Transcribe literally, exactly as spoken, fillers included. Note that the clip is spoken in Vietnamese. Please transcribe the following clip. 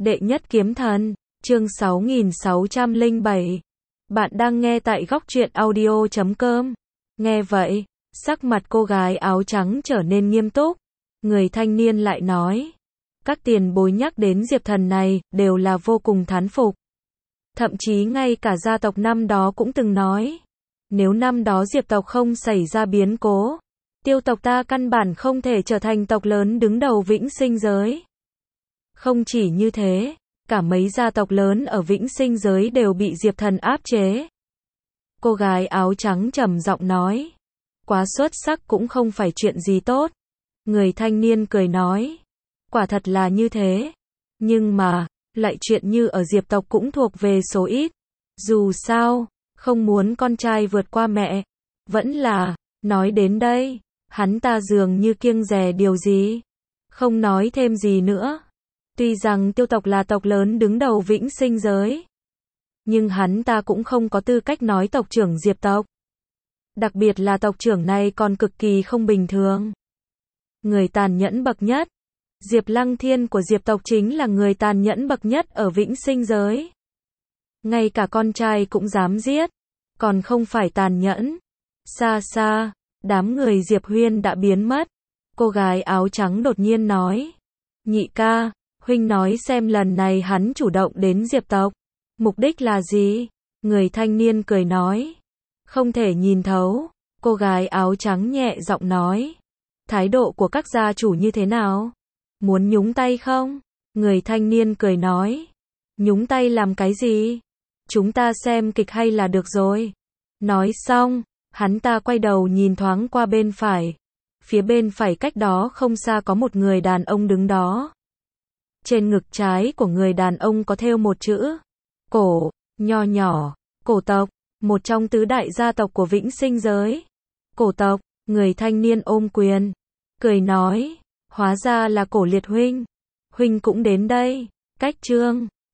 Đệ nhất kiếm thần, chương sáu nghìn sáu trăm lẻ bảy. Bạn đang nghe tại góc truyện audio chấm com. Nghe vậy, sắc mặt cô gái áo trắng trở nên nghiêm túc. Người thanh niên lại nói, các tiền bối nhắc đến Diệp Thần này, đều là vô cùng thán phục. Thậm chí ngay cả gia tộc năm đó cũng từng nói, nếu năm đó Diệp tộc không xảy ra biến cố, Tiêu tộc ta căn bản không thể trở thành tộc lớn đứng đầu Vĩnh Sinh giới. Không chỉ như thế, cả mấy gia tộc lớn ở Vĩnh Sinh giới đều bị Diệp Thần áp chế. Cô gái áo trắng trầm giọng nói, quá xuất sắc cũng không phải chuyện gì tốt. Người thanh niên cười nói, quả thật là như thế. Nhưng mà, lại chuyện như ở Diệp tộc cũng thuộc về số ít. Dù sao, không muốn con trai vượt qua mẹ. Vẫn là, nói đến đây, hắn ta dường như kiêng dè điều gì. Không nói thêm gì nữa. Tuy rằng Tiêu tộc là tộc lớn đứng đầu Vĩnh Sinh giới, nhưng hắn ta cũng không có tư cách nói tộc trưởng Diệp tộc. Đặc biệt là tộc trưởng này còn cực kỳ không bình thường. Người tàn nhẫn bậc nhất. Diệp Lăng Thiên của Diệp tộc chính là người tàn nhẫn bậc nhất ở Vĩnh Sinh giới. Ngay cả con trai cũng dám giết, còn không phải tàn nhẫn. Xa xa, đám người Diệp Huyên đã biến mất. Cô gái áo trắng đột nhiên nói, nhị ca, huynh nói xem lần này hắn chủ động đến Diệp tộc, mục đích là gì? Người thanh niên cười nói, không thể nhìn thấu. Cô gái áo trắng nhẹ giọng nói, thái độ của các gia chủ như thế nào? Muốn nhúng tay không? Người thanh niên cười nói, nhúng tay làm cái gì? Chúng ta xem kịch hay là được rồi. Nói xong, hắn ta quay đầu nhìn thoáng qua bên phải. Phía bên phải cách đó không xa có một người đàn ông đứng đó. Trên ngực trái của người đàn ông có thêu một chữ cổ, nho nhỏ, cổ tộc, một trong tứ đại gia tộc của Vĩnh Sinh giới. Cổ tộc, người thanh niên ôm quyền, cười nói, hóa ra là Cổ Liệt huynh. Huynh cũng đến đây. Cách chương